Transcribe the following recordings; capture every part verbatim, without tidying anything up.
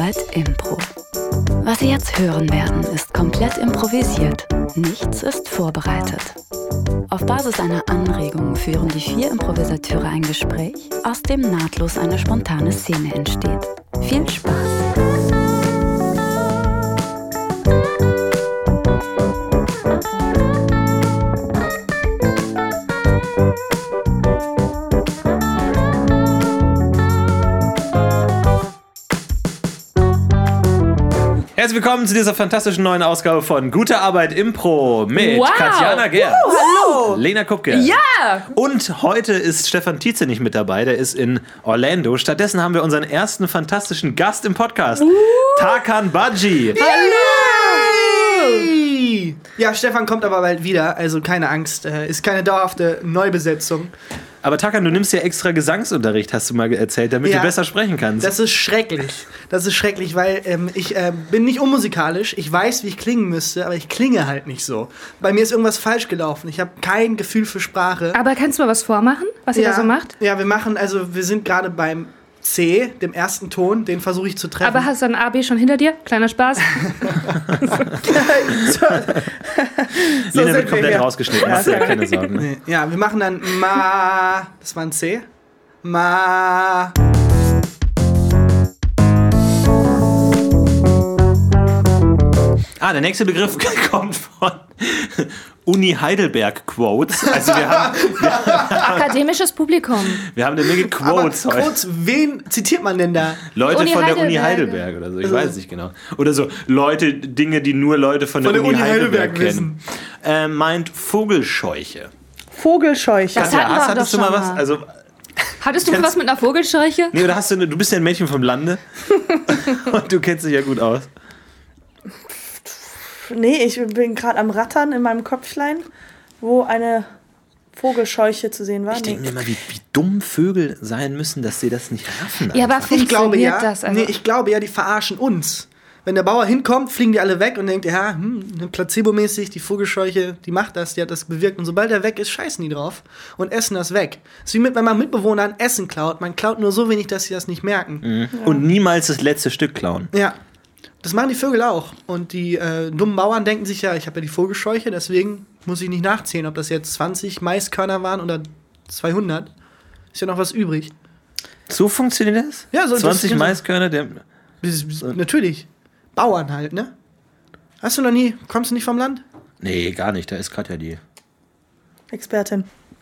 Arbeit Impro. Was Sie jetzt hören werden, ist komplett improvisiert. Nichts ist vorbereitet. Auf Basis einer Anregung führen die vier Improvisateure ein Gespräch, aus dem nahtlos eine spontane Szene entsteht. Viel Spaß! Herzlich willkommen zu dieser fantastischen neuen Ausgabe von Gute Arbeit Impro mit wow. Katjana Gerz, uh, hallo. Lena Kupke. Ja! Und heute ist Stefan Tietze nicht mit dabei, der ist in Orlando. Stattdessen haben wir unseren ersten fantastischen Gast im Podcast, uh. Tarkan Badji. Hallo! Ja, Stefan kommt aber bald wieder, also keine Angst, äh, ist keine dauerhafte Neubesetzung. Aber Tarkan, du nimmst ja extra Gesangsunterricht, hast du mal erzählt, damit ja, du besser sprechen kannst. Das ist schrecklich. Das ist schrecklich, weil ähm, ich äh, bin nicht unmusikalisch. Ich weiß, wie ich klingen müsste, aber ich klinge halt nicht so. Bei mir ist irgendwas falsch gelaufen. Ich habe kein Gefühl für Sprache. Aber kannst du mal was vormachen, was ihr ja, da so macht? Ja, wir machen, also wir sind gerade beim C, dem ersten Ton, den versuche ich zu treffen. Aber hast du ein A, B schon hinter dir? Kleiner Spaß. so, Lena wird komplett rausgeschnitten, mach dir ja keine Sorgen. Nee. Ja, wir machen dann Ma, das war ein C. Ma. Ah, der nächste Begriff kommt von Uni Heidelberg Quotes. Also wir haben, wir akademisches Publikum. Wir haben eine Menge Quotes Aber heute. Quotes, wen zitiert man denn da? Leute Uni von der Heidelberg. Uni Heidelberg oder so, ich weiß es nicht genau. Oder so Leute, Dinge, die nur Leute von, von der, der Uni, Uni Heidelberg, Heidelberg kennen. Äh, meint Vogelscheuche. Vogelscheuche. Das ja, hatten wir hast, hattest doch du mal schon was? mal. Also, hattest du mal was mit einer Vogelscheuche? Nee, oder hast du, du bist ja ein Mädchen vom Lande und du kennst dich ja gut aus. Nee, ich bin gerade am Rattern in meinem Köpflein, wo eine Vogelscheuche zu sehen war. Ich nee. denke mir immer, wie, wie dumm Vögel sein müssen, dass sie das nicht raffen. Ja, aber ich glaube ja, das also? nee, ich glaube ja, die verarschen uns. Wenn der Bauer hinkommt, fliegen die alle weg und denkt, ja, hm, placebomäßig, die Vogelscheuche, die macht das, die hat das bewirkt. Und sobald er weg ist, scheißen die drauf und essen das weg. Das ist wie mit, wenn man Mitbewohnern Essen klaut. Man klaut nur so wenig, dass sie das nicht merken. Mhm. Ja. Und niemals das letzte Stück klauen. Ja. Das machen die Vögel auch. Und die äh, dummen Bauern denken sich ja, ich habe ja die Vogelscheuche, deswegen muss ich nicht nachzählen, ob das jetzt zwanzig Maiskörner waren oder zweihundert. Ist ja noch was übrig. So funktioniert das? Ja, so zwanzig das, Maiskörner, der... So. Natürlich. Bauern halt, ne? Hast du noch nie, kommst du nicht vom Land? Nee, gar nicht, da ist Katja die Expertin.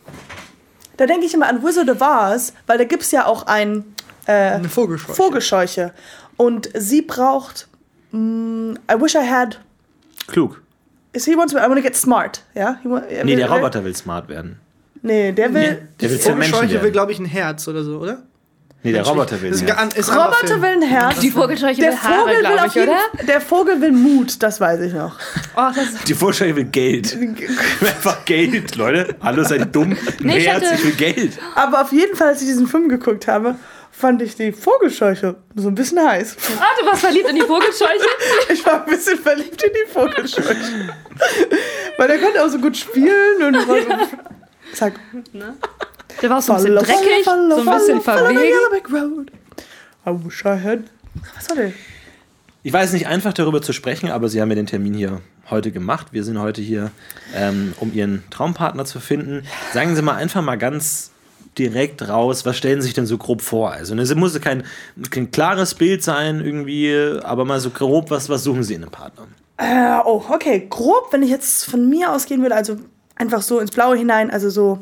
Da denke ich immer an Wizard of Oz, weil da gibt es ja auch ein, äh, eine Vogelscheuche. Vogelscheuche. Und sie braucht I wish I had. Klug. Is he wants to, I want to get smart, ja? Yeah? Nee, will, der Roboter will, will smart werden. Nee, der will. Nee, der will die Vogelscheuche will, glaube ich, ein Herz oder so, oder? Nee, der Roboter will ein Herz. Ist Roboter will ein Herz. Die Vogelscheuche der will Haare, glaube ich, oder? Der Vogel will Mut, das weiß ich noch. Oh, das die Vogelscheuche will Geld. Einfach Geld, Leute. Hallo, seid ihr dumm? Nee, ich, Herz, ich will Geld. Aber auf jeden Fall, als ich diesen Film geguckt habe, fand ich die Vogelscheuche so ein bisschen heiß. Ah, du warst verliebt in die Vogelscheuche? Ich war ein bisschen verliebt in die Vogelscheuche. Weil der konnte auch so gut spielen und war so... Sag, ne? Der war auch so ein bisschen dreckig, so ein bisschen verwegen. I wish I had... Was war der? Ich weiß nicht, einfach darüber zu sprechen, aber Sie haben ja den Termin hier heute gemacht. Wir sind heute hier, ähm, um Ihren Traumpartner zu finden. Sagen Sie mal einfach mal ganz direkt raus, was stellen Sie sich denn so grob vor? Also es muss kein, kein klares Bild sein irgendwie, aber mal so grob, was, was suchen Sie in einem Partner? Äh, oh, okay, grob, wenn ich jetzt von mir ausgehen würde, also einfach so ins Blaue hinein, also so,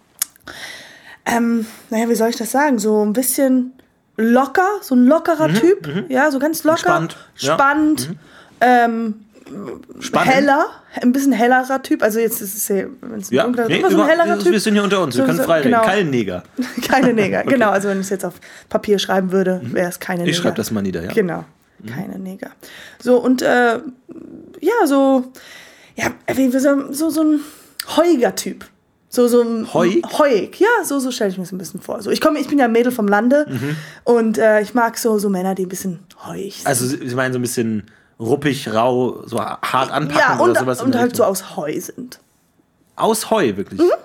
ähm, naja, wie soll ich das sagen, so ein bisschen locker, so ein lockerer mhm, Typ, mhm. ja, so ganz locker, spannend, spannend, ja. ähm, Spannend. heller, ein bisschen hellerer Typ, also jetzt ist es ja, wenn es ein ja, dunkler, nee, immer so ein hellerer Typ. Wir sind hier unter uns, wir so, können so, frei reden, genau. kein Neger. Keine Neger, okay. Genau, also wenn ich es jetzt auf Papier schreiben würde, wäre es keine Neger. Ich schreibe das mal nieder, ja. Genau, keine mhm. Neger. So, und äh, ja, so, ja, wie so, so, so ein heuiger Typ. So, so ein Heuig? Heuig, ja, so, so stelle ich mir das ein bisschen vor. So, ich, komm, ich bin ja ein Mädel vom Lande mhm. und äh, ich mag so, so Männer, die ein bisschen heuig sind. Also Sie meinen so ein bisschen ruppig, rau, so hart anpacken ja, und, oder sowas? und halt so aus Heu sind. Aus Heu, wirklich? Mhm.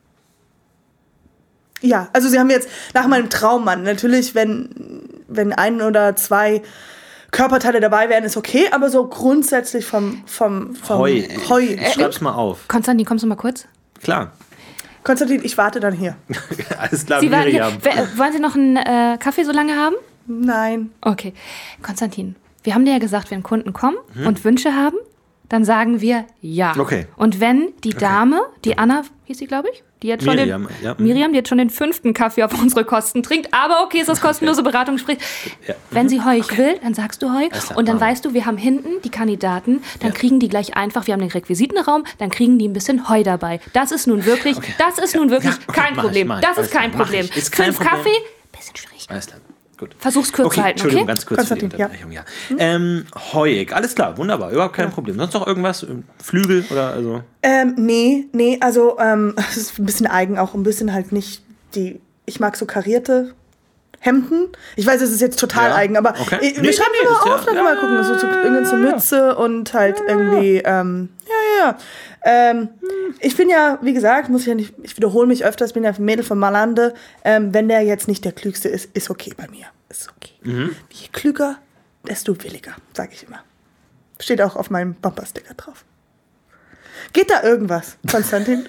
Ja, also sie haben jetzt nach meinem Traummann, natürlich, wenn, wenn ein oder zwei Körperteile dabei wären, ist okay, aber so grundsätzlich vom, vom, vom Heu. Heu. Ich schreib's mal auf. Konstantin, kommst du mal kurz? Klar. Konstantin, ich warte dann hier. Alles klar, Sie warten hier. Miriam. W- Wollen Sie noch einen äh, Kaffee so lange haben? Nein. Okay. Konstantin, wir haben dir ja gesagt, wenn Kunden kommen und Wünsche haben, dann sagen wir ja. Okay. Und wenn die Dame, die Anna, hieß sie, glaube ich, die jetzt schon Miriam, den, ja. Miriam, die jetzt schon den fünften Kaffee auf unsere Kosten trinkt, aber okay, ist das kostenlose Beratung, sprich, Ja. wenn sie Heu will, dann sagst du Heu klar. und dann Ah. weißt du, wir haben hinten die Kandidaten, dann Ja. kriegen die gleich einfach, wir haben den Requisitenraum, dann kriegen die ein bisschen Heu dabei. Das ist nun wirklich, Okay. das ist nun wirklich Ja, okay, kein mach ich, Problem. mach ich. Das Alles ist kein klar, mach Problem. ich. Ist kein Fünf Problem. Kaffee, bisschen schwierig. Alles klar. Gut. Versuch's kürzer Okay, halten, Entschuldigung, okay? ganz kurz für die Konstantin, ja. Unterbrechung, ja. Ähm, Heuig, alles klar, wunderbar, überhaupt kein Problem. Sonst noch irgendwas? Flügel oder also? Ähm, nee, nee, also ähm, es ist ein bisschen eigen, auch ein bisschen halt nicht die, ich mag so karierte Hemden. Ich weiß, es ist jetzt total Ja, eigen, aber okay. ich, wir Nee, schreiben nee, immer ist ja- auf, dann ja, mal gucken, so, so irgendwie zur Mütze und halt irgendwie, ähm, ja, ja, ja. Ähm, ich bin ja, wie gesagt, muss ich ja nicht, ich wiederhole mich öfters, bin ja ein Mädel von Malande. Ähm, wenn der jetzt nicht der Klügste ist, ist okay bei mir. Ist okay. Mhm. Je klüger, desto williger, sage ich immer. Steht auch auf meinem Bumpersticker drauf. Geht da irgendwas, Konstantin?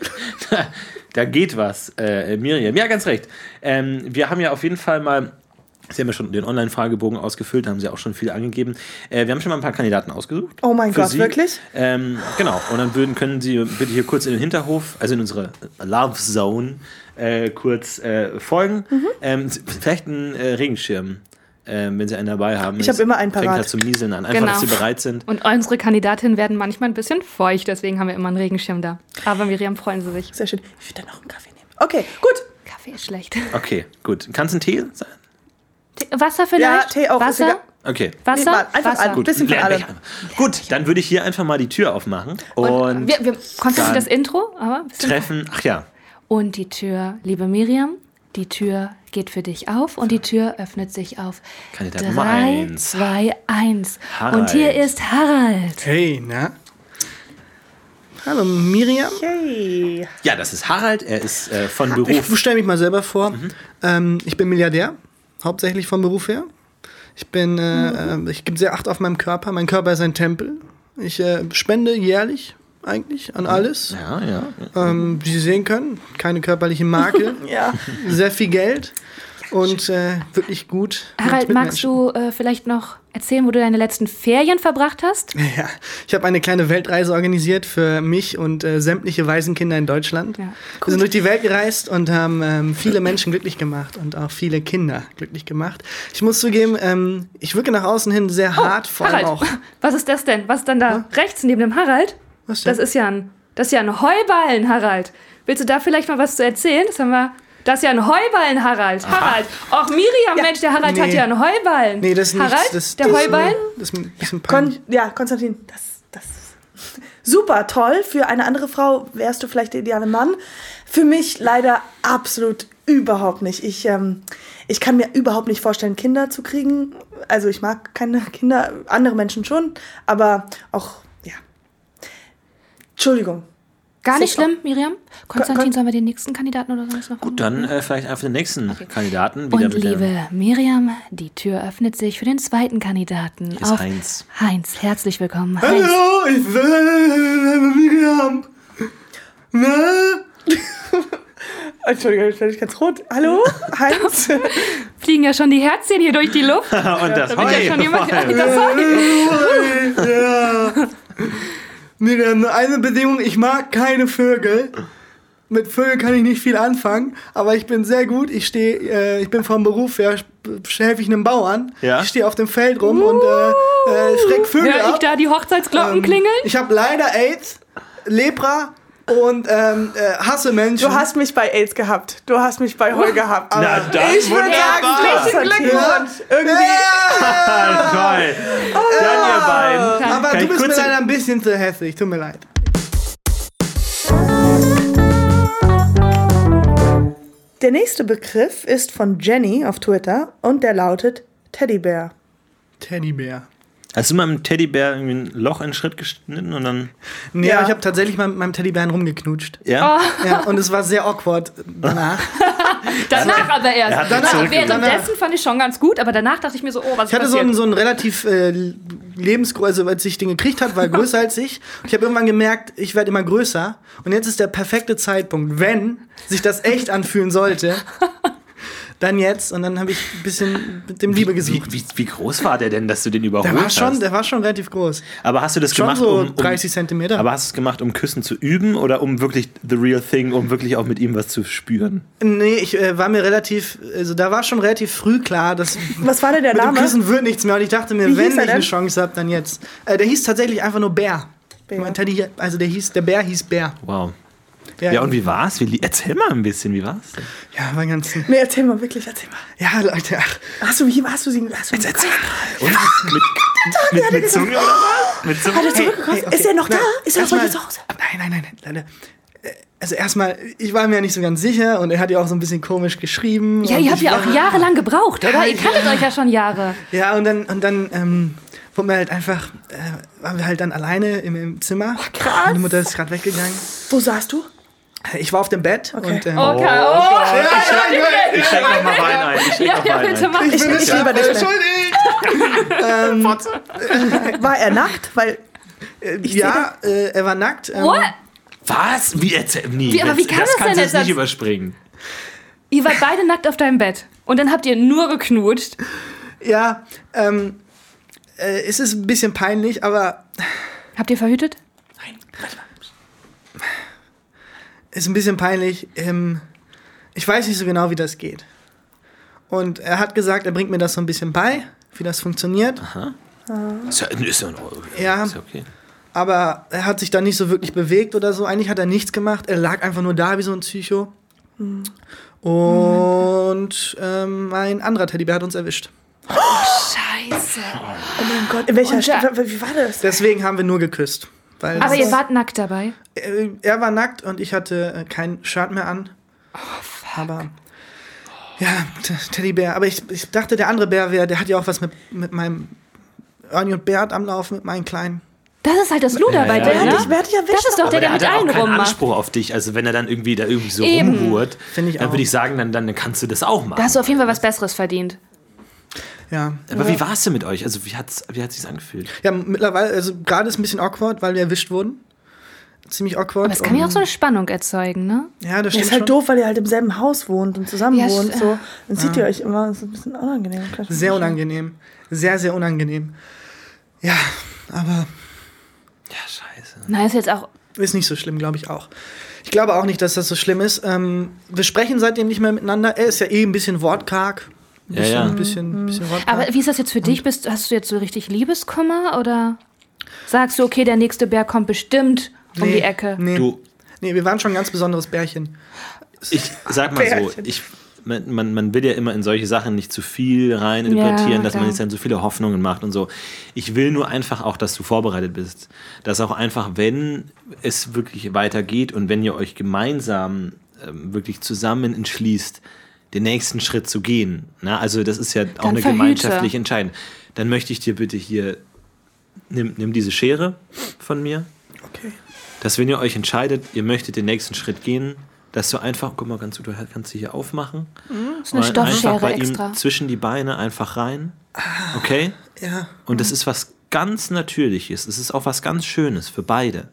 Da geht was, äh, Miriam. Ja, ganz recht. Ähm, wir haben ja auf jeden Fall mal, Sie haben ja schon den Online-Fragebogen ausgefüllt, da haben Sie auch schon viel angegeben. Äh, wir haben schon mal ein paar Kandidaten ausgesucht. Oh mein für Gott, Sie. wirklich? Ähm, genau, und dann würden, können Sie bitte hier kurz in den Hinterhof, also in unsere Love Zone, äh, kurz äh, folgen. Mhm. Ähm, vielleicht einen äh, Regenschirm, ähm, wenn Sie einen dabei haben. Ich habe immer einen Fängt parat. halt zum Nieseln an, einfach, Genau. dass Sie bereit sind. Und unsere Kandidatinnen werden manchmal ein bisschen feucht, deswegen haben wir immer einen Regenschirm da. Aber Miriam, freuen Sie sich. Sehr schön. Ich würde dann noch einen Kaffee nehmen. Okay, gut. Kaffee ist schlecht. Okay, gut. Kann es ein Tee sein? Tee- Wasser vielleicht? Ja, Tee auch, ist Wasser? egal. Okay. Wasser? Nee, mal, einfach Wasser. ein Gut, bisschen von Leer- allem. Leer- Gut, dann würde ich hier einfach mal die Tür aufmachen und, Und wir, wir Konstantin, dann das Intro, aber ein bisschen treffen. Ach ja, Und die Tür, liebe Miriam, die Tür geht für dich auf und die Tür öffnet sich auf Kandidat Nummer drei, eins. zwei, eins. Harald. Und hier ist Harald. Hey, na? Hallo Miriam. Yay. Ja, das ist Harald. Er ist äh, von Ich Beruf. stelle mich mal selber vor. Ähm, ich bin Milliardär, hauptsächlich vom Beruf her. Ich bin, äh, äh, ich gebe sehr Acht auf meinen Körper. Mein Körper ist ein Tempel. Ich äh, spende jährlich eigentlich an alles. Ja, ja. Ähm, wie Sie sehen können, keine körperliche Makel. Ja. Sehr viel Geld und äh, wirklich gut. mit Harald, magst Mitmenschen. du äh, vielleicht noch erzählen, wo du deine letzten Ferien verbracht hast? Ja, ich habe eine kleine Weltreise organisiert für mich und äh, sämtliche Waisenkinder in Deutschland. Ja. Wir sind durch die Welt gereist und haben ähm, viele Menschen glücklich gemacht und auch viele Kinder glücklich gemacht. Ich muss zugeben, ähm, ich wirke nach außen hin sehr hart, vor allem Harald, auch. was ist das denn? Was ist dann da rechts neben dem Harald? Was denn? Das ist ja ein, das ist ja ein Heuballen, Harald. Willst du da vielleicht mal was zu erzählen? Das haben wir. Das ist ja ein Heuballen, Harald. Harald. Auch Miriam, Mensch, der Harald Nee. hat ja einen Heuballen. Nee, das ist nicht. Harald, das, der das, Heuballen? Das ist ein bisschen peinlich. Kon ja, Konstantin, das, das super toll. Für eine andere Frau wärst du vielleicht der ideale Mann. Für mich leider absolut überhaupt nicht. Ich, ähm, ich kann mir überhaupt nicht vorstellen, Kinder zu kriegen. Also ich mag keine Kinder, andere Menschen schon, aber auch, ja. Entschuldigung. Gar nicht Sicher. schlimm, Miriam. Konstantin, Kon- sollen wir den nächsten Kandidaten oder sonst noch? Gut, dann äh, vielleicht einfach den nächsten Kandidaten. Wieder Und mit der, liebe Miriam, die Tür öffnet sich für den zweiten Kandidaten. ist Heinz. Heinz, herzlich willkommen. Heinz. Hallo, ich bin Miriam. Na? Entschuldigung, ich werde ganz rot. Hallo, Heinz? Fliegen ja schon die Herzchen hier durch die Luft. Und das Da wird ja Heu. schon jemand Heu. das Heu. Ja. Miriam, nur eine Bedingung, ich mag keine Vögel. Mit Vögeln kann ich nicht viel anfangen, aber ich bin sehr gut. Ich stehe, äh, ich bin vom Beruf her, helfe ich einem Bauern. Ja. Ich stehe auf dem Feld rum und äh, äh, schreck Vögel Hör ich ab. da die Hochzeitsglocken Ähm, klingeln? Ich habe leider AIDS, Lepra und ähm, äh, hasse Menschen. Du hast mich bei AIDS gehabt. Du hast mich bei Heu gehabt. Na dann, Ich würde sagen, herzlichen Glückwunsch. Irgendwie. Toll. Dann ihr beiden. Aber Kann du ich bist mir kurz- leider ein bisschen zu hässlich, tut mir leid. Der nächste Begriff ist von Jenny auf Twitter und der lautet Teddybär. Teddybär. Hast du mal mit dem Teddybär irgendwie ein Loch in den Schritt geschnitten und dann. Nee, Ja. aber ich habe tatsächlich mal mit meinem Teddybären rumgeknutscht. Ja? Ja, und es war sehr awkward danach. Danach aber erst. Er hat Also zurück- währenddessen fand ich schon ganz gut, aber danach dachte ich mir so, oh, was Ich hatte ist so passiert? einen, so einen relativ äh, lebensgroß, also als ich den gekriegt habe, war er größer als ich. Und ich habe irgendwann gemerkt, ich werde immer größer. Und jetzt ist der perfekte Zeitpunkt, wenn sich das echt anfühlen sollte, dann jetzt. Und dann habe ich ein bisschen mit dem Liebe Wie, gesucht. wie, wie groß war der denn, dass du den überholt Der war, schon, hast? der war schon relativ groß. Aber hast du das Schon gemacht, so um, um dreißig Zentimeter. Aber hast du es gemacht, um Küssen zu üben oder um wirklich the real thing, um wirklich auch mit ihm was zu spüren? Nee, ich äh, war mir relativ, also da war schon relativ früh klar, dass Was war denn der mit dem Name? Küssen wird nichts mehr. Und ich dachte mir, Wie wenn hieß ich er eine denn? Chance habe, dann jetzt. Äh, der hieß tatsächlich einfach nur Bär. Bär. Mein Teddy, also der hieß, der Bär hieß Bär. Wow. Ja, und wie war's? Wie, erzähl mal ein bisschen, wie war's denn? Ja, war ganz. Nee, erzähl mal, wirklich, erzähl mal. Ja, Leute, ach, Hast du, wie, hast du sie, hast du Jetzt erzähl mal. Und mit, mit, mit Zunge oder was? Mit Zunge? Hat er zurückgekommen? hey, okay. Ist er noch da? Nein, Ist er noch bei dir erstmal- zu Hause? Nein, nein, nein, nein, Leute. Äh, Also erstmal, ich war mir ja nicht so ganz sicher und er hat ja auch so ein bisschen komisch geschrieben. Ja, und ihr habt ich ja war- auch jahrelang gebraucht, oder? Ihr kanntet euch ja schon Jahre. Ja, und dann, und dann ähm, wurden wir halt einfach, äh, waren wir halt dann alleine im, im Zimmer. krass. Meine Mutter ist gerade weggegangen. Wo saßt du? Ich war auf dem Bett Okay. und ähm, Okay, oh, Ich schenk noch mal Wein ein. Ich schenk ja, noch ja, Wein bitte ein. mach. Ich, ich, ich lieber nicht mehr. schuldig. War er nackt? Weil Äh, ja, äh, er war nackt. Ähm, What? Was? Wie erzähl? Nie. Wie- aber wie kann das das kannst denn du jetzt jetzt nicht als- überspringen. Ihr wart beide nackt auf deinem Bett. Und dann habt ihr nur geknutscht. Ja, ähm, äh, es ist ein bisschen peinlich, aber Habt ihr verhütet? ist ein bisschen peinlich. Ähm, ich weiß nicht so genau, wie das geht. Und er hat gesagt, er bringt mir das so ein bisschen bei, wie das funktioniert. Ist ja, ist ja, in Ordnung. Ja. Ist ja okay. Aber er hat sich da nicht so wirklich bewegt oder so. Eigentlich hat er nichts gemacht. Er lag einfach nur da wie so ein Psycho. Und ähm, mein anderer Teddybär hat uns erwischt. Scheiße. Oh mein Gott, in welcher Und da- Stadt? Wie war das? Deswegen haben wir nur geküsst. Weil Aber das ihr ist- wart nackt dabei. äh, er war nackt und ich hatte äh, kein Shirt mehr an. Aber ja, T- Teddybär. Aber ich, ich dachte, der andere Bär wäre, der hat ja auch was mit, mit meinem Ernie und Bert am Laufen, mit meinen Kleinen. Das ist halt das Luder bei ja, dir, ja. ne? Ich werde dich erwischt. Das ist doch Aber der, der der hat mit ja auch allen keinen rummacht. Anspruch auf dich. Also wenn er dann irgendwie da irgendwie so Eben. rumhurt, Finde ich dann auch. würde ich sagen, dann, dann kannst du das auch machen. Da hast du auf jeden Fall was Besseres verdient. Ja. Aber wie war es denn mit euch? Also wie hat's, wie hat sich's angefühlt? Ja, mittlerweile, also gerade ist ein bisschen awkward, weil wir erwischt wurden. Ziemlich awkward. Aber es kann ja auch so eine Spannung erzeugen, ne? Ja, das Das stimmt ist halt schon. doof, weil ihr halt im selben Haus wohnt und zusammen Ja, wohnt. sch- So. Dann seht ihr euch immer. Das ist ein bisschen unangenehm. Kann ich mir Sehr vorstellen. unangenehm. Sehr, sehr unangenehm. Ja, aber Ja, scheiße. Nein, ist jetzt auch. ist nicht so schlimm, glaube ich auch. Ich glaube auch nicht, dass das so schlimm ist. Ähm, wir sprechen seitdem nicht mehr miteinander. Er ist ja eh ein bisschen wortkarg. Ein Ja, bisschen, ja. Ein bisschen, ein bisschen wortkarg. Aber wie ist das jetzt für dich? Bist, hast du jetzt so richtig Liebeskummer oder sagst du, okay, der nächste Bär kommt bestimmt um Nee, die Ecke? Nee. Du, nee, wir waren schon ein ganz besonderes Bärchen. ich sag mal so, Bärchen. ich, man, man, man will ja immer in solche Sachen nicht zu viel rein interpretieren, Ja, dass man klar. jetzt dann so viele Hoffnungen macht und so. Ich will nur einfach auch, dass du vorbereitet bist. Dass auch einfach, wenn es wirklich weitergeht und wenn ihr euch gemeinsam ähm, wirklich zusammen entschließt, den nächsten Schritt zu gehen, na, also das ist ja auch Dann eine verhüte. gemeinschaftliche Entscheidung, dann möchte ich dir bitte hier, nimm, nimm diese Schere von mir, Okay. dass wenn ihr euch entscheidet, ihr möchtet den nächsten Schritt gehen, dass du einfach, guck mal, kannst du, du kannst sie hier aufmachen. Das ist eine und einfach Stoffschere bei ihm extra. zwischen die Beine einfach rein. Okay? Ja. Und das ist was ganz Natürliches. Es ist auch was ganz Schönes für beide.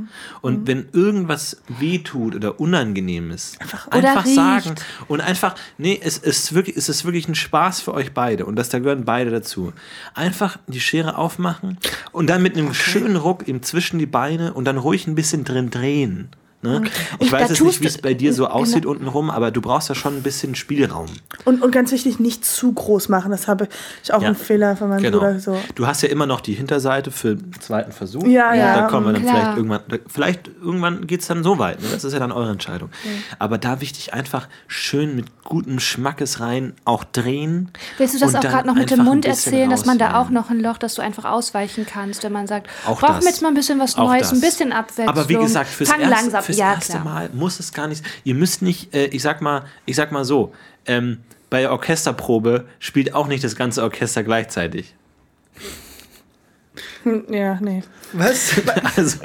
Und wenn irgendwas wehtut oder unangenehm ist, einfach, Oder riecht. sagen. Und einfach, nee, es ist, wirklich, es ist wirklich ein Spaß für euch beide. Und das, da gehören beide dazu. Einfach die Schere aufmachen und dann mit einem schönen Ruck ihm zwischen die Beine und dann ruhig ein bisschen drin drehen. Ne? Ich Und weiß da jetzt tust nicht, wie es du- bei dir so genau. aussieht untenrum, aber du brauchst da schon ein bisschen Spielraum. Und, und ganz wichtig, nicht zu groß machen. Das habe ich auch Ja. einen Fehler von meinem Genau. Bruder. So. Du hast ja immer noch die Hinterseite für den zweiten Versuch. Ja, ja, Da kommen wir dann klar. vielleicht irgendwann, vielleicht irgendwann geht es dann so weit. Ne? Das ist ja dann eure Entscheidung. Aber da wichtig einfach schön mit gutem Schmackes rein auch drehen. Willst du das und auch dann gerade noch mit dem einfach ein Mund bisschen erzählen, dass man da auch rausnehmen. noch ein Loch, dass du einfach ausweichen kannst, wenn man sagt, Auch brauchen das. wir jetzt mal ein bisschen was Auch Neues, das. ein bisschen Abwechslung. Aber wie gesagt, fürs, Fang erste, langsam. fürs ja, erste klar. Mal muss es gar nicht. Ihr müsst nicht, äh, ich sag mal, ich sag mal so, ähm, bei der Orchesterprobe spielt auch nicht das ganze Orchester gleichzeitig. Hm, Ja, nee. Was? Also,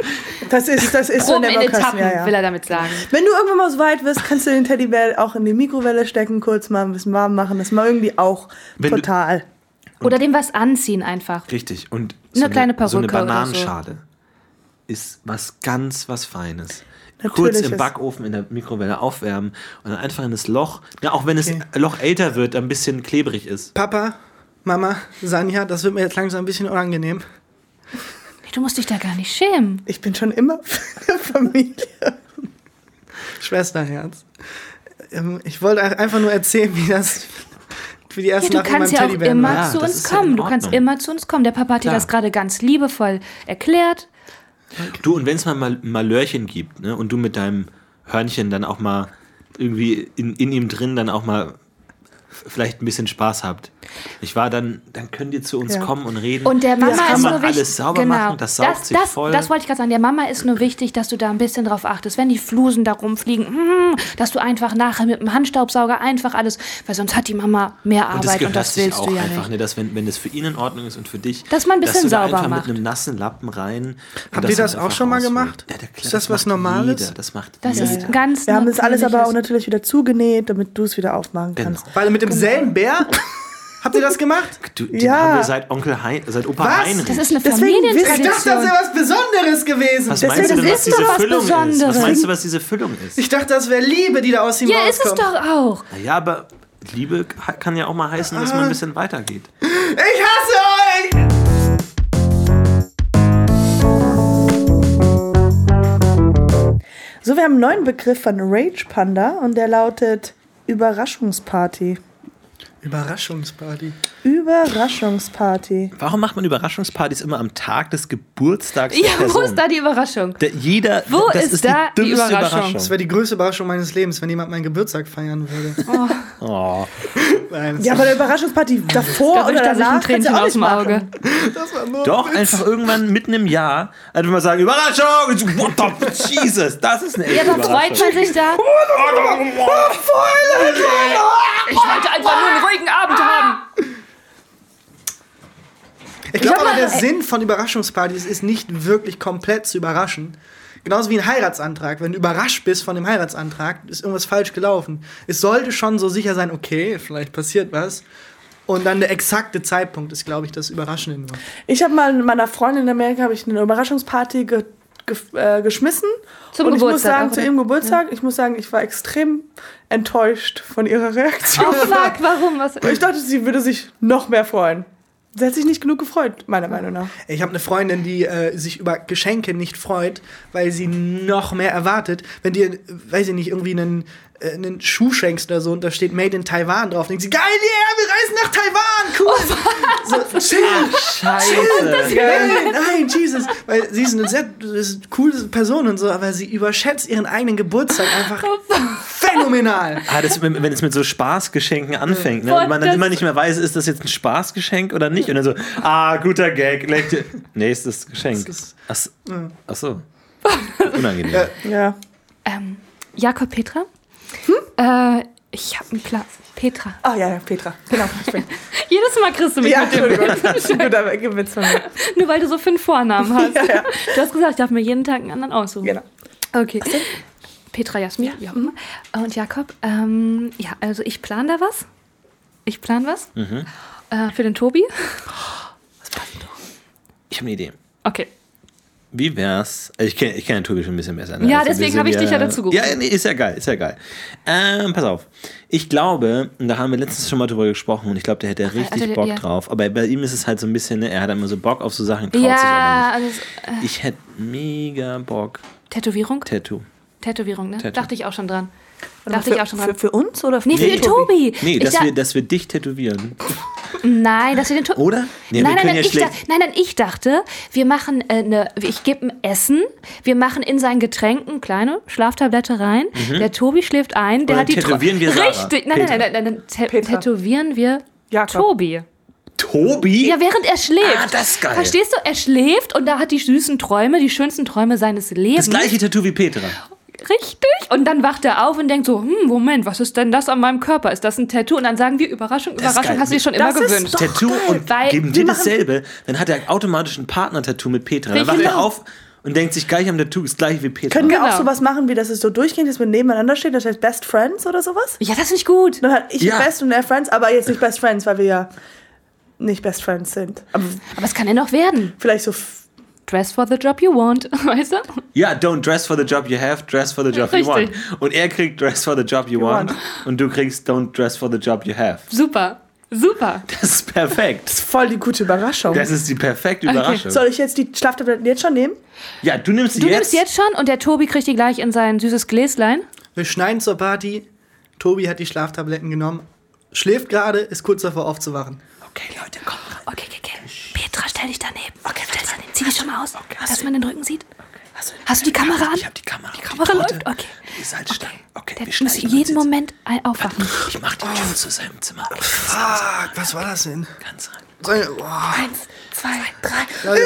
Das ist, das ist so Oben in Neverkasten, Etappen, ja, ja. will er damit sagen. Wenn du irgendwann mal so weit wirst, kannst du den Teddybär auch in die Mikrowelle stecken, kurz mal ein bisschen warm machen. Das ist mal irgendwie auch Wenn du- total. Oder dem was anziehen einfach. Richtig. Und Eine kleine so eine Perücke oder Bananenschale ist was ganz was Feines. Kurz Natürliches. im Backofen in der Mikrowelle aufwärmen und dann einfach in das Loch, ja, auch wenn das Loch älter wird, ein bisschen klebrig ist. Papa, Mama, Sanja, das wird mir jetzt langsam ein bisschen unangenehm. Nee, du musst dich da gar nicht schämen. Ich bin schon immer für eine Familie. Schwesterherz. Ähm, Ich wollte einfach nur erzählen, wie das wie die Ja, erste du Nacht mit kannst meinem ja auch Teddybären immer war. Ja, zu das uns ist ja kommen. in Du kannst Ordnung. immer zu uns kommen. Der Papa hat dir Klar. das gerade ganz liebevoll erklärt. Du, und wenn es mal mal Malörchen gibt, ne, und du mit deinem Hörnchen dann auch mal irgendwie in, in ihm drin dann auch mal vielleicht ein bisschen Spaß habt. Ich war dann, dann könnt ihr zu uns Ja. kommen und reden. Und der Mama das kann ist man nur wichtig. alles sauber machen, das saugt das, sich das, voll. Das wollte ich gerade sagen. Der Mama ist nur wichtig, dass du da ein bisschen drauf achtest. Wenn die Flusen da rumfliegen, mm, dass du einfach nachher mit dem Handstaubsauger einfach alles, weil sonst hat die Mama mehr und das Arbeit gehört und das sich willst auch du ja einfach, nicht. ne, dass wenn, wenn das für ihn in Ordnung ist und für dich, Dass man ein bisschen dass du da sauber einfach macht. mit einem nassen Lappen rein. und Habt ihr das einfach auch schon mal rausholt. gemacht? Ja, der Klar, Ist das was macht Normales? Jeder. Das macht Das jeder. ist ganz Wir haben das alles aber auch natürliches. natürlich wieder zugenäht, damit du es wieder aufmachen Genau. kannst. Weil mit demselben Bär? Habt ihr das gemacht? Du, den Ja. haben wir seit Onkel Hein, seit Opa Was? Heinrich. Das ist eine Deswegen wisst ihr Ich dachte, das Familientradition. wäre was Besonderes gewesen. was deswegen- meinst du denn, das was ist diese doch was Füllung ist? Besonderes. Was meinst du, was diese Füllung ist? Ich dachte, das wäre Liebe, die da aus ihm Ja, ist rauskommt. es doch auch. Ja, aber Liebe kann ja auch mal heißen, dass man ein bisschen weitergeht. Ich hasse euch! So, wir haben einen neuen Begriff von Rage Panda und der lautet Überraschungsparty. Überraschungsparty. Überraschungsparty. Warum macht man Überraschungspartys immer am Tag des Geburtstags der Ja, wo Person? ist da die Überraschung? Der, jeder, Wo das ist ist da die die dümmste Überraschung? Das wäre die größte Überraschung meines Lebens, wenn jemand meinen Geburtstag feiern würde. Oh. Nein, das Ja, aber eine Überraschungsparty davor Da oder riecht er sich ein danach kannst du Tränchen auch aus dem nicht Auge. machen. das war nur Doch, ein Witz. einfach irgendwann mitten im Jahr einfach mal sagen, Überraschung! Und so, what the Jesus, das ist eine echte Ja, aber freut Überraschung. man sich da? Ich wollte einfach nur einen ruhigen Abend haben. Ich glaube hab aber, mal- der Sinn von Überraschungspartys ist nicht wirklich komplett zu überraschen. Genauso wie ein Heiratsantrag. Wenn du überrascht bist von dem Heiratsantrag, ist irgendwas falsch gelaufen. Es sollte schon so sicher sein, okay, vielleicht passiert was. Und dann der exakte Zeitpunkt ist, glaube ich, das Überraschende nur. Ich habe mal mit meiner Freundin in Amerika habe ich eine Überraschungsparty ge ge äh, geschmissen. Zum und ich muss Geburtstag sagen, auch, zu oder? ihrem Geburtstag, ich muss sagen, ich war extrem enttäuscht von ihrer Reaktion. Oh fuck, warum? Was? Ich dachte, sie würde sich noch mehr freuen. Sie hat sich nicht genug gefreut, meiner Meinung nach. Ich habe eine Freundin, die äh, sich über Geschenke nicht freut, weil sie noch mehr erwartet. Wenn dir, weiß ich nicht, irgendwie einen, äh, einen Schuh schenkst oder so und da steht Made in Taiwan drauf, denkt sie, geil, yeah, wir reisen nach Taiwan, cool. So, chill, Scheiße. geil, nein, Jesus. Weil sie ist eine sehr ist eine coole Person und so, aber sie überschätzt ihren eigenen Geburtstag einfach phänomenal. Ah, das, wenn, wenn es mit so Spaßgeschenken anfängt, ne? Boah, Und man dann das- immer nicht mehr weiß, ist das jetzt ein Spaßgeschenk oder nicht? Und dann so, ah, guter Gag. leg dir- Nächstes Geschenk. Das ist- Ach, s- ach so. Unangenehm. Ja. Ja. Ähm, Jakob Petra? Äh, ich hab einen Plan. Petra. Ach ja, ja, Petra. Genau. Ich bin. Jedes Mal kriegst du mich Ja, mit dem Entschuldigung. Das ist ein guter Witz von mir. Nur weil du so fünf Vornamen hast. Ja, ja. Du hast gesagt, ich darf mir jeden Tag einen anderen aussuchen. Genau. Okay. Petra, Jasmin, wie auch immer. Und Jakob, ähm, ja, also ich plane da was. Ich plane was. Mhm. Äh, für den Tobi. Ich habe eine Idee. Okay. Wie wär's? Also ich kenne ich kenn den Tobi schon ein bisschen besser. Ne? Ja, Also wir deswegen sind hab ich dich ja dazu gerufen. Ja, nee, ist ja geil, ist ja geil. Ähm, pass auf. Ich glaube, und da haben wir letztens schon mal drüber gesprochen und ich glaube, der hätte richtig also, Bock ja. drauf. Aber bei ihm ist es halt so ein bisschen, ne, er hat immer so Bock auf so Sachen, traut sich Ja, aber also nicht. äh, Ich hätte mega Bock. Tätowierung? Tattoo. Tätowierung, ne? Tattoo. Dachte ich auch schon dran. Warte Dachte mal, ich auch schon für, dran. für, für uns oder für Nee, für Nee. den Tobi. Nee, Ich dass da- wir, dass wir dich tätowieren. Nein, dass wir den Tobi. Oder? Nee, wir nein, nein, können nein, ja ich da, schlecht- nein, nein, ich dachte, wir machen äh, eine, ich gebe ein Essen, wir machen in sein Getränk eine kleine Schlaftablette rein, der Tobi schläft ein, der Und hat die dann tätowieren wir Sarah. Richtig, nein, nein, Petra. nein, nein, nein, tä- Petra. tätowieren wir Jakob. Tobi. Tobi? Ja, während er schläft. Ah, das ist geil. Verstehst du? Er schläft und da hat die süßen Träume, die schönsten Träume seines Lebens. Das gleiche Tattoo wie Petra. Richtig. Und dann wacht er auf und denkt so, hm, Moment, was ist denn das an meinem Körper? Ist das ein Tattoo? Und dann sagen wir, Überraschung, Das ist Überraschung, geil. hast du dir schon immer Das ist gewünscht. doch Tattoo geil, und weil geben wir dir machen- dasselbe, dann hat er automatisch ein Partner-Tattoo mit Petra. Dann Richtig. wacht er auf und denkt sich gleich am Tattoo, ist gleich wie Petra. Können wir Genau. auch sowas machen, wie dass es so durchgehend ist, mit nebeneinander steht, das heißt Best Friends oder sowas? Ja, das finde ich gut. Dann hat ich Ja. Best und er Friends, aber jetzt nicht Best Friends, weil wir ja nicht Best Friends sind. Aber Aber es kann ja noch werden. vielleicht so. F- Dress for the job you want, weißt du? Ja, don't dress for the job you have, dress for the job you want. Richtig. Und er kriegt dress for the job you, You want. want. Und du kriegst don't dress for the job you have. Super. Super. Das ist perfekt. voll die gute Überraschung. Das ist die perfekte Überraschung. Soll ich jetzt die Schlaftabletten jetzt schon nehmen? Ja, du nimmst die Du jetzt. nimmst jetzt schon und der Tobi kriegt die gleich in sein süßes Gläslein. Wir schneiden zur Party. Tobi hat die Schlaftabletten genommen. Schläft gerade, ist kurz davor aufzuwachen. Okay, Leute, komm. Okay, okay, okay. Petra, stell dich daneben. Okay, stell dich daneben. Zieh dich schon mal aus, dass man den Rücken sieht. Hast du, Hast du die Kamera an? Ich hab die Kamera. Die Kamera läuft? Okay. Die Salzstange. Okay, Der wir muss schneiden jeden jetzt. Moment ein- aufwachen. Ich mach die Tür zu seinem Zimmer. auf. Fuck, was war das denn? Ganz rein. Soll- Boah. Eins, zwei, drei. Leute,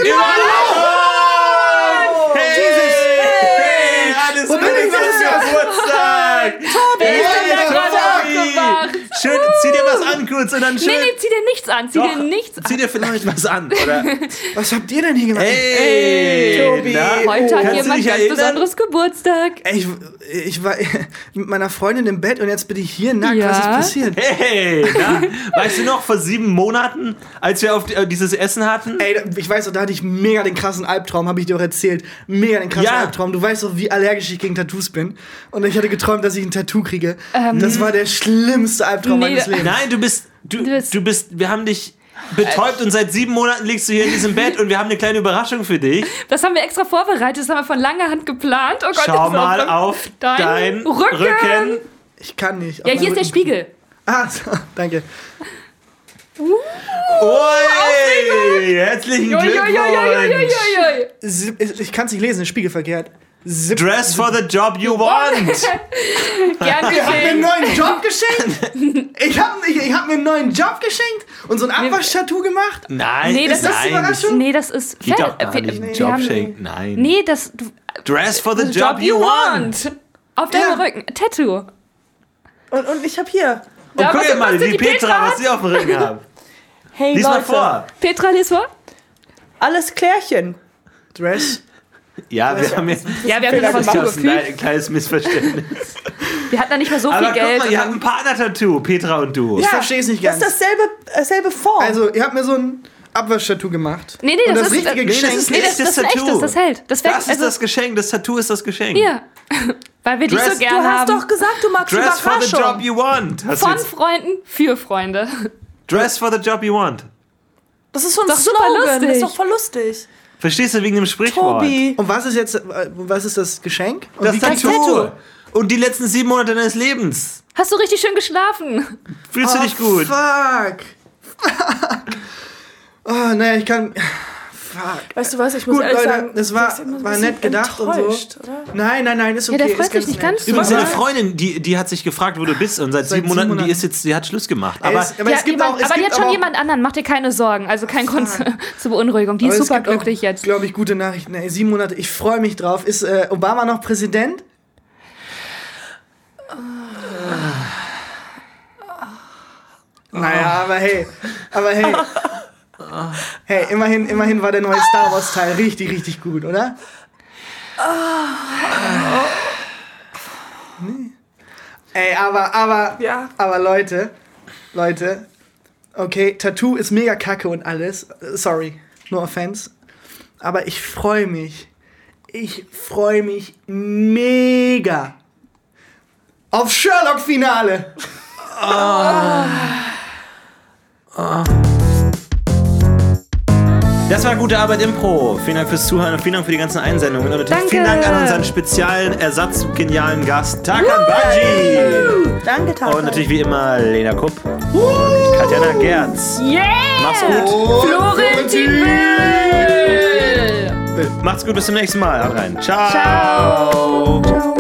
Hey, alles Wo bin ich Gute denn? zum Geburtstag! Tobi, hey, der gerade aufgewacht. Schön, zieh dir was an kurz und dann schön. Nee, nee, zieh dir nichts an. Zieh Doch, dir nichts an. zieh dir vielleicht was an, oder? was habt ihr denn hier gemacht? Hey, Tobi. na? Heute hat Kannst du jemand dich ganz erinnern? besonderes Geburtstag. Ey, ich, ich war mit meiner Freundin im Bett und jetzt bin ich hier nackt. Ja. Was ist passiert? Hey, na? Weißt du noch, vor sieben Monaten, als wir auf die, äh, dieses Essen hatten? Ey, ich weiß doch, da hatte ich mega den krassen Albtraum, habe ich dir auch erzählt. Mega den krassen Ja. Albtraum. Du weißt doch, wie allergisch ich gegen Tattoos bin. Und ich hatte geträumt, dass ich ein Tattoo kriege. Das war der schlimmste Albtraum Nee, meines Lebens. Nein, du bist, du, Du bist- du bist, wir haben dich betäubt und seit sieben Monaten liegst du hier in diesem Bett und wir haben eine kleine Überraschung für dich. Das haben wir extra vorbereitet. Das haben wir von langer Hand geplant. Oh Gott, Schau das ist mal auch- auf dein dein Rücken. Rücken. Ich kann nicht. Ja, Auf hier ist meinen der Rücken- Spiegel. Ah, so, danke. Ui, herzlichen Joi, joi, joi, joi, joi, Glückwunsch. joi, joi. Zip, ich ich kann es nicht lesen, ist spiegelverkehrt. Zip. Dress for the job you want. Gern Ihr habt mir einen geschehen. neuen Job geschenkt? Ich hab, ich, ich hab mir einen neuen Job geschenkt und so ein Abwaschtattoo gemacht? Nein, Nee, das Ist das die nein, Überraschung? Nee, das ist geht fair. doch gar Wir- nicht. Einen wir Job haben- schenken, nein. Nee, das du, Dress for the job you want. Auf deinem Ja. Rücken. Tattoo. Und, und ich habe hier. Und Ja, guck was- dir mal, was die die Petra, Petra was sie auf dem Rücken hat. Hey Lies mal Leute, vor. Petra, lies vor. alles Klärchen. Dress. Ja, wir haben jetzt Ja, wir haben Fehler noch was gemacht. das ist zugefügt. ein kleines Missverständnis. Wir hatten da nicht mehr so Aber viel guck Geld. mal, ihr habt ein Partner-Tattoo, Petra und du. Ich verstehe es nicht Das ganz. ist dasselbe, dasselbe Form. Also, ihr habt mir so ein Abwaschtattoo gemacht. Nee, nee, und das das ist- richtige nee, das Geschenk. ist nee, das, das ist ein Tattoo. echtes, das hält. Das, wäre Das ist also, das Geschenk, das Tattoo ist das Geschenk. Ja. Weil wir dich Dress- so du gern hast haben. doch gesagt, du magst Dress for the job Überraschung. you want. Hast du Von jetzt, Freunden für Freunde. Dress for the job you want. Das ist so ein Doch super Slogan. lustig. Das ist doch voll lustig. Verstehst du wegen dem Sprichwort? Tobi. Und was ist jetzt, äh, was ist das Geschenk? Und Das wie Tattoo. kriegst du- Tattoo. Und die letzten sieben Monate deines Lebens. Hast du richtig schön geschlafen? Fühlst du Oh, dich gut? Fuck. Fuck. Oh, naja, ich kann. Fuck. Weißt du was, ich muss Gut, ehrlich Leute, sagen, das du war, bist immer so ein war bisschen nett gedacht und so. enttäuscht, oder? Nein, nein, nein, ist okay. Ja, der freut ist sich nicht ganz nett. so. Übrigens, Aber- deine Freundin, die, die hat sich gefragt, wo du bist. Und seit, Seit sieben Monaten, sieben die ist jetzt, die hat Schluss gemacht. Ey, Aber es, aber Die es hat gibt jemand, auch, es aber die gibt hat schon aber auch- jemand anderen. Mach dir keine Sorgen. Also kein Grund zu, zur Beunruhigung. Die aber ist es super gibt auch, glücklich jetzt. glaube ich, gute Nachrichten. Ey, sieben Monate, ich freue mich drauf. Ist äh, Obama noch Präsident? Naja, aber hey, aber hey. Hey, immerhin, immerhin war der neue Star Wars Teil richtig, richtig gut, oder? Nee. Ey, aber, aber, Ja. aber Leute, Leute, okay, Tattoo ist mega kacke und alles. Sorry, no offense. Aber ich freue mich. Ich freue mich mega auf Sherlock-Finale. das war gute Arbeit Impro. Vielen Dank fürs Zuhören und vielen Dank für die ganzen Einsendungen. Und natürlich Danke. vielen Dank an unseren speziellen, ersatzgenialen Gast, Tarkan Baji. Danke, Tata. Und natürlich wie immer Lena Kupp, Katjana Gerz. Yeah! Mach's gut. Florentin Will! Macht's gut, bis zum nächsten Mal. Haut rein. Ciao. Ciao. Ciao.